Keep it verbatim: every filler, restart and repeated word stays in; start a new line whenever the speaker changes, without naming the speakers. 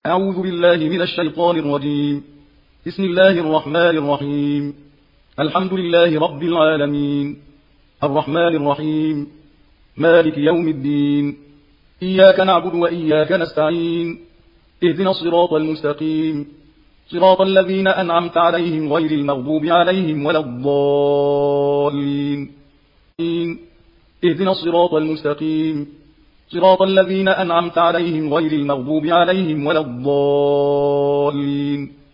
أعوذ بالله من الشيطان الرجيم. بسم الله الرحمن الرحيم. الحمد لله رب العالمين، الرحمن الرحيم، مالك يوم الدين، إياك نعبد وإياك نستعين، اهدنا الصراط المستقيم، صراط الذين أنعمت عليهم غير المغضوب عليهم ولا الضالين. اهدنا الصراط المستقيم، صراط الذين أنعمت عليهم غير المغضوب عليهم ولا الضالين.